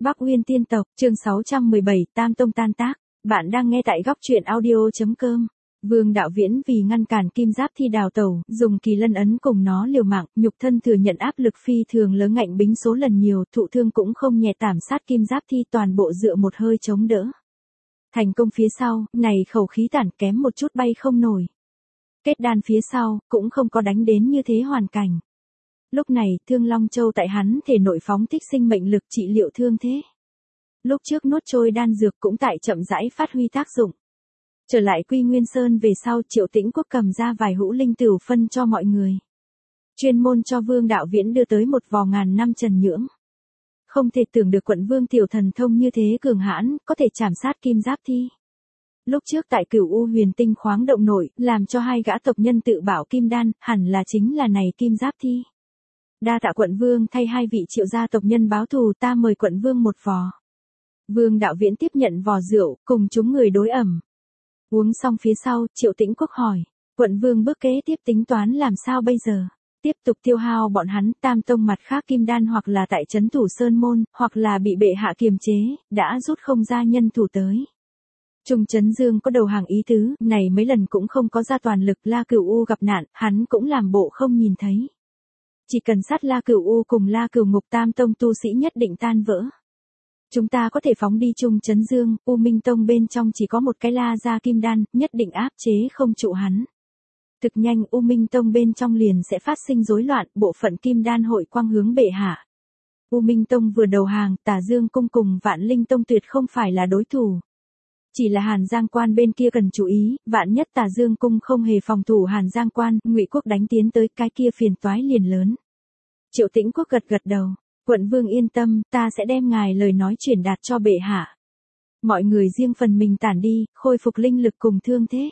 Bắc Uyên Tiên Tộc, chương 617, Tam Tông tan tác. Bạn đang nghe tại góc truyện audio.com. Vương Đạo Viễn vì ngăn cản Kim Giáp Thi đào tẩu, dùng kỳ lân ấn cùng nó liều mạng, nhục thân thừa nhận áp lực phi thường lớn, ngạnh bính số lần nhiều, thụ thương cũng không nhẹ, tảm sát Kim Giáp Thi toàn bộ dựa một hơi chống đỡ. Thành công phía sau, này khẩu khí tản kém một chút bay không nổi. Kết đan phía sau, cũng không có đánh đến như thế hoàn cảnh. Lúc này, Thương Long Châu tại hắn thể nội phóng thích sinh mệnh lực trị liệu thương thế. Lúc trước nuốt trôi đan dược cũng tại chậm rãi phát huy tác dụng. Trở lại Quy Nguyên Sơn về sau, Triệu Tĩnh Quốc cầm ra vài hũ linh tửu phân cho mọi người. Chuyên môn cho Vương Đạo Viễn đưa tới một vò ngàn năm trần nhưỡng. Không thể tưởng được Quận Vương tiểu thần thông như thế cường hãn, có thể chảm sát Kim Giáp Thi. Lúc trước tại Cửu U Huyền Tinh khoáng động nổi, làm cho hai gã tộc nhân tự bảo kim đan, hẳn là chính là này Kim Giáp Thi. Đa tạ Quận Vương, thay hai vị Triệu gia tộc nhân báo thù, ta mời Quận Vương một vò. Vương Đạo Viễn tiếp nhận vò rượu, cùng chúng người đối ẩm. Uống xong phía sau, Triệu Tĩnh Quốc hỏi, Quận Vương bước kế tiếp tính toán làm sao bây giờ? Tiếp tục tiêu hao bọn hắn, Tam Tông mặt khác kim đan hoặc là tại trấn thủ Sơn Môn, hoặc là bị bệ hạ kiềm chế, đã rút không ra nhân thủ tới. Trung Trấn Dương có đầu hàng ý tứ, này mấy lần cũng không có ra toàn lực, La Cửu U gặp nạn, hắn cũng làm bộ không nhìn thấy. Chỉ cần sát La Cửu U cùng La Cửu Ngục, Tam Tông tu sĩ nhất định tan vỡ. Chúng ta có thể phóng đi Trung Trấn Dương, U Minh Tông bên trong chỉ có một cái La gia kim đan, nhất định áp chế không trụ hắn. Thực nhanh U Minh Tông bên trong liền sẽ phát sinh rối loạn, bộ phận kim đan hội quang hướng bệ hạ. U Minh Tông vừa đầu hàng, Tà Dương Cung cùng Vạn Linh Tông tuyệt không phải là đối thủ. Chỉ là Hàn Giang Quan bên kia cần chú ý, vạn nhất Tà Dương Cung không hề phòng thủ Hàn Giang Quan, Ngụy Quốc đánh tiến tới, cái kia phiền toái liền lớn. Triệu Tĩnh Quốc gật gật đầu, Quận Vương yên tâm, ta sẽ đem ngài lời nói truyền đạt cho bệ hạ. Mọi người riêng phần mình tản đi, khôi phục linh lực cùng thương thế.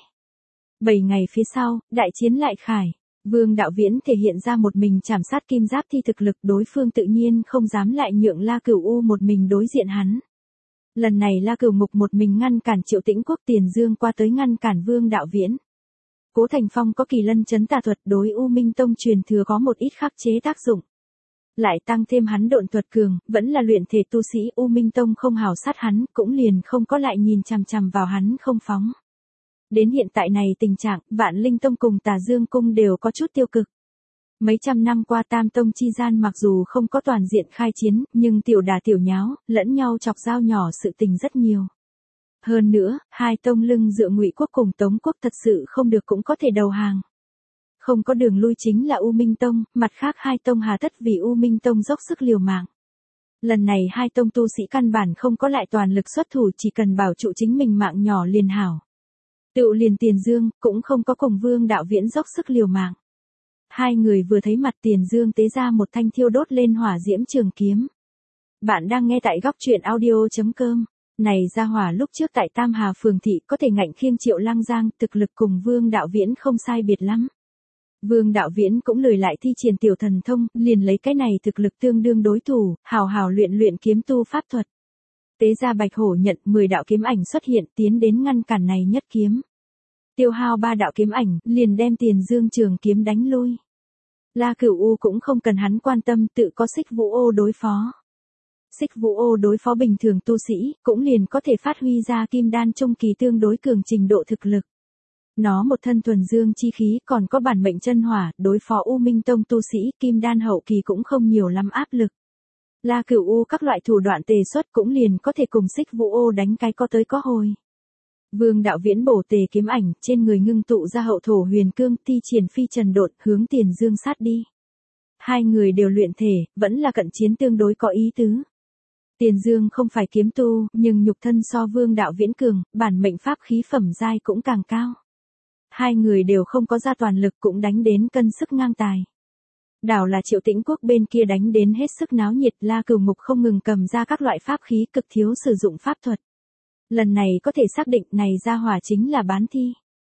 7 ngày phía sau, đại chiến lại khải. Vương Đạo Viễn thể hiện ra một mình chảm sát Kim Giáp Thi thực lực, đối phương tự nhiên không dám lại nhượng La Cửu U một mình đối diện hắn. Lần này La Cửu Ngục một mình ngăn cản Triệu Tĩnh Quốc, Tiền Dương qua tới ngăn cản Vương Đạo Viễn. Cố Thành Phong có kỳ lân chấn tà thuật, đối U Minh Tông truyền thừa có một ít khắc chế tác dụng. Lại tăng thêm hắn độn thuật cường, vẫn là luyện thể tu sĩ, U Minh Tông không hào sát hắn, cũng liền không có lại nhìn chằm chằm vào hắn không phóng. Đến hiện tại này tình trạng, Vạn Linh Tông cùng Tà Dương Cung đều có chút tiêu cực. Mấy trăm năm qua Tam Tông chi gian mặc dù không có toàn diện khai chiến, nhưng tiểu đà tiểu nháo, lẫn nhau chọc giao nhỏ sự tình rất nhiều. Hơn nữa, hai tông lưng dựa Ngụy Quốc cùng Tống Quốc thật sự không được cũng có thể đầu hàng. Không có đường lui chính là U Minh Tông, mặt khác hai tông hà tất vì U Minh Tông dốc sức liều mạng. Lần này hai tông tu sĩ căn bản không có lại toàn lực xuất thủ, chỉ cần bảo trụ chính mình mạng nhỏ liền hảo. Tựu liền Tiền Dương, cũng không có cùng Vương Đạo Viễn dốc sức liều mạng. Hai người vừa thấy mặt, Tiền Dương tế ra một thanh thiêu đốt lên hỏa diễm trường kiếm. Bạn đang nghe tại góc truyện audio.com. Này ra hỏa lúc trước tại Tam Hà Phường Thị có thể ngạnh khiêng Triệu Lăng Giang, thực lực cùng Vương Đạo Viễn không sai biệt lắm. Vương Đạo Viễn cũng lười lại thi triển tiểu thần thông, liền lấy cái này thực lực tương đương đối thủ, hào hào luyện kiếm tu pháp thuật. Tế ra Bạch Hổ nhận, 10 đạo kiếm ảnh xuất hiện, tiến đến ngăn cản này nhất kiếm. Tiêu hao 3 đạo kiếm ảnh, liền đem Tiền Dương trường kiếm đánh lui. La Cửu U cũng không cần hắn quan tâm, tự có Xích Vũ Ô đối phó. Xích Vũ Ô đối phó bình thường tu sĩ, cũng liền có thể phát huy ra kim đan trung kỳ tương đối cường trình độ thực lực. Nó một thân thuần dương chi khí, còn có bản mệnh chân hỏa, đối phó U Minh Tông tu sĩ, kim đan hậu kỳ cũng không nhiều lắm áp lực. La Cửu U các loại thủ đoạn tề xuất cũng liền có thể cùng Xích Vũ Ô đánh cái có tới có hồi. Vương Đạo Viễn bổ tề kiếm ảnh, trên người ngưng tụ ra hậu thổ huyền cương, thi triển phi trần độn, hướng Tiền Dương sát đi. Hai người đều luyện thể, vẫn là cận chiến tương đối có ý tứ. Tiền Dương không phải kiếm tu, nhưng nhục thân so Vương Đạo Viễn cường, bản mệnh pháp khí phẩm giai cũng càng cao. Hai người đều không có ra toàn lực, cũng đánh đến cân sức ngang tài. Đảo là Triệu Tĩnh Quốc bên kia đánh đến hết sức náo nhiệt, La Cửu Ngục không ngừng cầm ra các loại pháp khí, cực thiếu sử dụng pháp thuật. Lần này có thể xác định này ra hỏa chính là bán thi.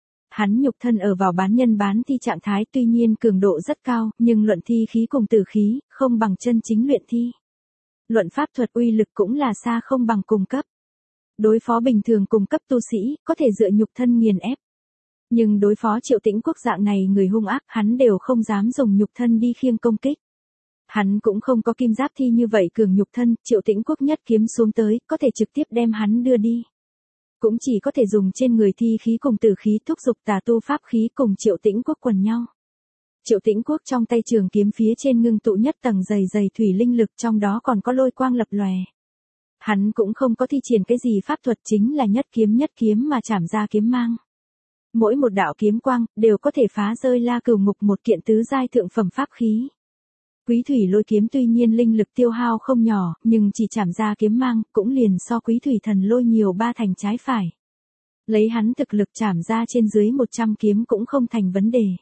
Hắn nhục thân ở vào bán nhân bán thi trạng thái, tuy nhiên cường độ rất cao, nhưng luận thi khí cùng tử khí, không bằng chân chính luyện thi. Luận pháp thuật uy lực cũng là xa không bằng cùng cấp. Đối phó bình thường cùng cấp tu sĩ, có thể dựa nhục thân nghiền ép. Nhưng đối phó Triệu Tĩnh Quốc dạng này người hung ác, hắn đều không dám dùng nhục thân đi khiêng công kích. Hắn cũng không có kim giáp thi như vậy cường nhục thân, Triệu Tĩnh Quốc nhất kiếm xuống tới, có thể trực tiếp đem hắn đưa đi. Cũng chỉ có thể dùng trên người thi khí cùng tử khí thúc giục tà tu pháp khí cùng Triệu Tĩnh Quốc quần nhau. Triệu Tĩnh Quốc trong tay trường kiếm phía trên ngưng tụ nhất tầng dày dày thủy linh lực, trong đó còn có lôi quang lập lòe. Hắn cũng không có thi triển cái gì pháp thuật, chính là nhất kiếm mà chảm ra kiếm mang. Mỗi một đạo kiếm quang đều có thể phá rơi La Cửu Ngục một kiện tứ giai thượng phẩm pháp khí. Quý thủy lôi kiếm tuy nhiên linh lực tiêu hao không nhỏ, nhưng chỉ chảm ra kiếm mang cũng liền so quý thủy thần lôi nhiều ba thành trái phải. Lấy hắn thực lực chảm ra trên dưới 100 kiếm cũng không thành vấn đề.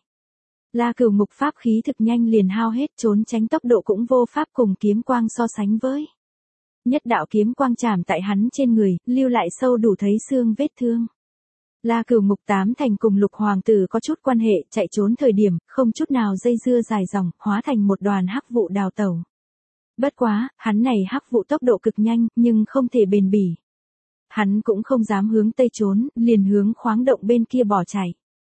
La Cửu Ngục pháp khí thực nhanh liền hao hết, trốn tránh tốc độ cũng vô pháp cùng kiếm quang so sánh với. Nhất đạo kiếm quang chạm tại hắn trên người, lưu lại sâu đủ thấy xương vết thương. La Cửu Ngục tám thành cùng Lục hoàng tử có chút quan hệ, chạy trốn thời điểm, không chút nào dây dưa dài dòng, hóa thành một đoàn hắc vụ đào tẩu. Bất quá, hắn này hắc vụ tốc độ cực nhanh, nhưng không thể bền bỉ. Hắn cũng không dám hướng tây trốn, liền hướng khoáng động bên kia bỏ chạy.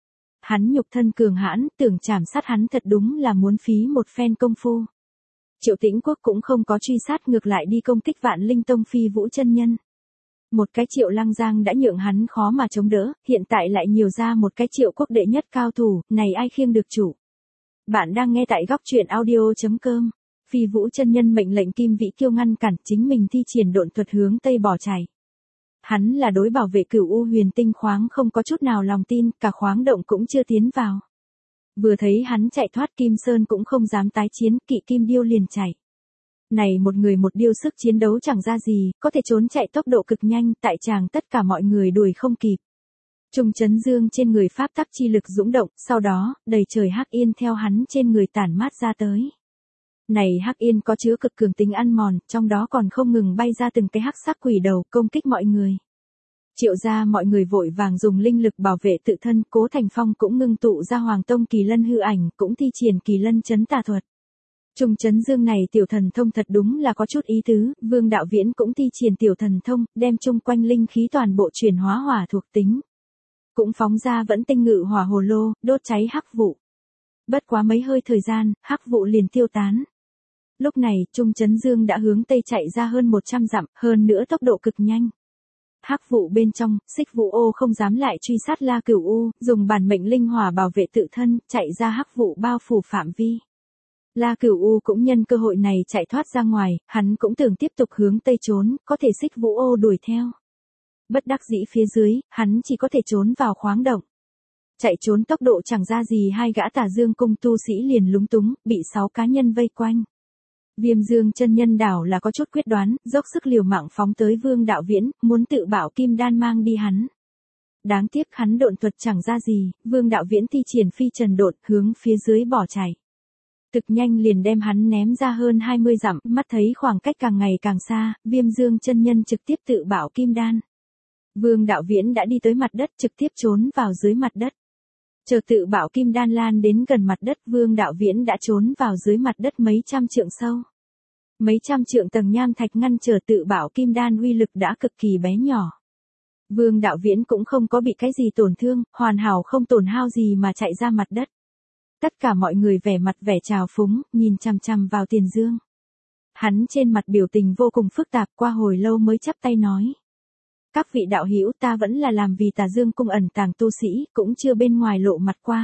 Hắn nhục thân cường hãn, tưởng chảm sát hắn thật đúng là muốn phí một phen công phu. Triệu Tĩnh Quốc cũng không có truy sát, ngược lại đi công kích Vạn Linh Tông Phi Vũ chân nhân. Một cái Triệu Lăng Giang đã nhượng hắn khó mà chống đỡ, hiện tại lại nhiều ra một cái Triệu Quốc đệ nhất cao thủ, này ai khiêng được chủ. Bạn đang nghe tại góc truyện audio.com. Phi Vũ chân nhân mệnh lệnh Kim Vĩ Kiêu ngăn cản, chính mình thi triển độn thuật hướng tây bỏ chạy. Hắn là đối bảo vệ Cửu U Huyền Tinh khoáng không có chút nào lòng tin, cả khoáng động cũng chưa tiến vào. Vừa thấy hắn chạy thoát, Kim Sơn cũng không dám tái chiến, Kỵ Kim Điêu liền chạy. Này một người một điêu sức chiến đấu chẳng ra gì, có thể trốn chạy tốc độ cực nhanh, tại chàng tất cả mọi người đuổi không kịp. Trung Chấn Dương trên người pháp tắc chi lực dũng động, sau đó, đầy trời hắc yên theo hắn trên người tản mát ra tới. Này hắc yên có chứa cực cường tính ăn mòn, trong đó còn không ngừng bay ra từng cái hắc sắc quỷ đầu công kích mọi người. Triệu ra mọi người vội vàng dùng linh lực bảo vệ tự thân, Cố Thành Phong cũng ngưng tụ ra Hoàng Tông Kỳ Lân hư ảnh, cũng thi triển Kỳ Lân chấn tà thuật. Trung Chấn Dương này tiểu thần thông thật đúng là có chút ý tứ, Vương Đạo Viễn cũng thi triển tiểu thần thông, đem chung quanh linh khí toàn bộ chuyển hóa hỏa thuộc tính. Cũng phóng ra vẫn tinh ngự hỏa hồ lô, đốt cháy hắc vụ. Bất quá mấy hơi thời gian, hắc vụ liền tiêu tán. Lúc này, Trung Chấn Dương đã hướng tây chạy ra hơn 100 dặm, hơn nữa tốc độ cực nhanh. Hắc vụ bên trong, Xích Vũ Ô không dám lại truy sát La Cửu U, dùng bản mệnh linh hỏa bảo vệ tự thân, chạy ra hắc vụ bao phủ phạm vi. La Cửu U cũng nhân cơ hội này chạy thoát ra ngoài, hắn cũng tưởng tiếp tục hướng tây trốn, có thể Xích Vũ Ô đuổi theo. Bất đắc dĩ phía dưới, hắn chỉ có thể trốn vào khoáng động. Chạy trốn tốc độ chẳng ra gì, hai gã Tà Dương cung tu sĩ liền lúng túng, bị 6 cá nhân vây quanh. Viêm Dương chân nhân đảo là có chút quyết đoán, dốc sức liều mạng phóng tới Vương Đạo Viễn, muốn tự bảo kim đan mang đi hắn. Đáng tiếc hắn độn thuật chẳng ra gì, Vương Đạo Viễn thi triển phi trần độn, hướng phía dưới bỏ chạy. Thực nhanh liền đem hắn ném ra hơn 20 dặm, mắt thấy khoảng cách càng ngày càng xa, Viêm Dương chân nhân trực tiếp tự bảo kim đan. Vương Đạo Viễn đã đi tới mặt đất, trực tiếp trốn vào dưới mặt đất. Chờ tự bảo kim đan lan đến gần mặt đất, Vương Đạo Viễn đã trốn vào dưới mặt đất mấy trăm trượng sâu. Mấy trăm trượng tầng nham thạch ngăn trở tự bảo kim đan, uy lực đã cực kỳ bé nhỏ. Vương Đạo Viễn cũng không có bị cái gì tổn thương, hoàn hảo không tổn hao gì mà chạy ra mặt đất. Tất cả mọi người vẻ mặt vẻ trào phúng, nhìn chằm chằm vào Tiền Dương. Hắn trên mặt biểu tình vô cùng phức tạp, qua hồi lâu mới chắp tay nói. Các vị đạo hữu, ta vẫn là làm vì Tà Dương cung ẩn tàng tu sĩ, cũng chưa bên ngoài lộ mặt qua.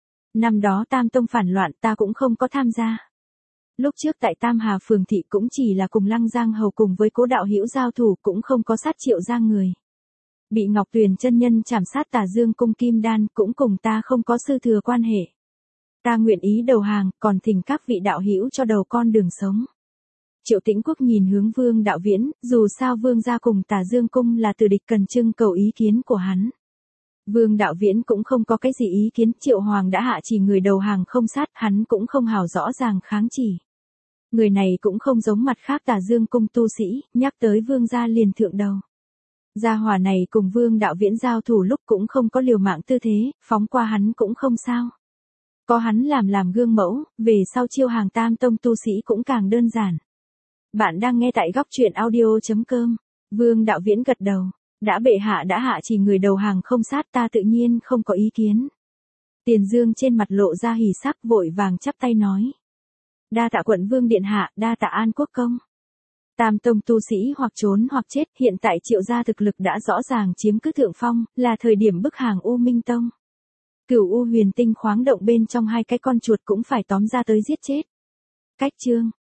Năm đó Tam Tông phản loạn ta cũng không có tham gia. Lúc trước tại Tam Hà phường thị cũng chỉ là cùng Lăng Giang hầu cùng với Cố đạo hữu giao thủ, cũng không có sát Triệu ra người. Bị Ngọc Tuyền chân nhân chảm sát Tà Dương cung kim đan, cũng cùng ta không có sư thừa quan hệ. Ta nguyện ý đầu hàng, còn thỉnh các vị đạo hữu cho đầu con đường sống. Triệu Tĩnh Quốc nhìn hướng Vương Đạo Viễn, dù sao Vương gia cùng Tà Dương cung là từ địch, cần trưng cầu ý kiến của hắn. Vương Đạo Viễn cũng không có cái gì ý kiến, Triệu Hoàng đã hạ chỉ người đầu hàng không sát, hắn cũng không hào rõ ràng kháng chỉ. Người này cũng không giống mặt khác Tà Dương cung tu sĩ, nhắc tới Vương gia liền thượng đầu. Gia hỏa này cùng Vương Đạo Viễn giao thủ lúc cũng không có liều mạng tư thế, phóng qua hắn cũng không sao. Có hắn làm gương mẫu, về sau chiêu hàng Tam Tông tu sĩ cũng càng đơn giản. Bạn đang nghe tại góc truyện audio.com. Vương Đạo Viễn gật đầu. Đã bệ hạ đã hạ chỉ người đầu hàng không sát, ta tự nhiên không có ý kiến. Tiền Dương trên mặt lộ ra hỉ sắc, vội vàng chắp tay nói. Đa tạ quận vương điện hạ, đa tạ An Quốc công. Tam tông tu sĩ hoặc trốn hoặc chết, hiện tại Triệu gia thực lực đã rõ ràng chiếm cứ thượng phong, là thời điểm bức hàng U Minh Tông. Cửu U Huyền Tinh khoáng động bên trong hai cái con chuột cũng phải tóm ra tới giết chết. Cách chương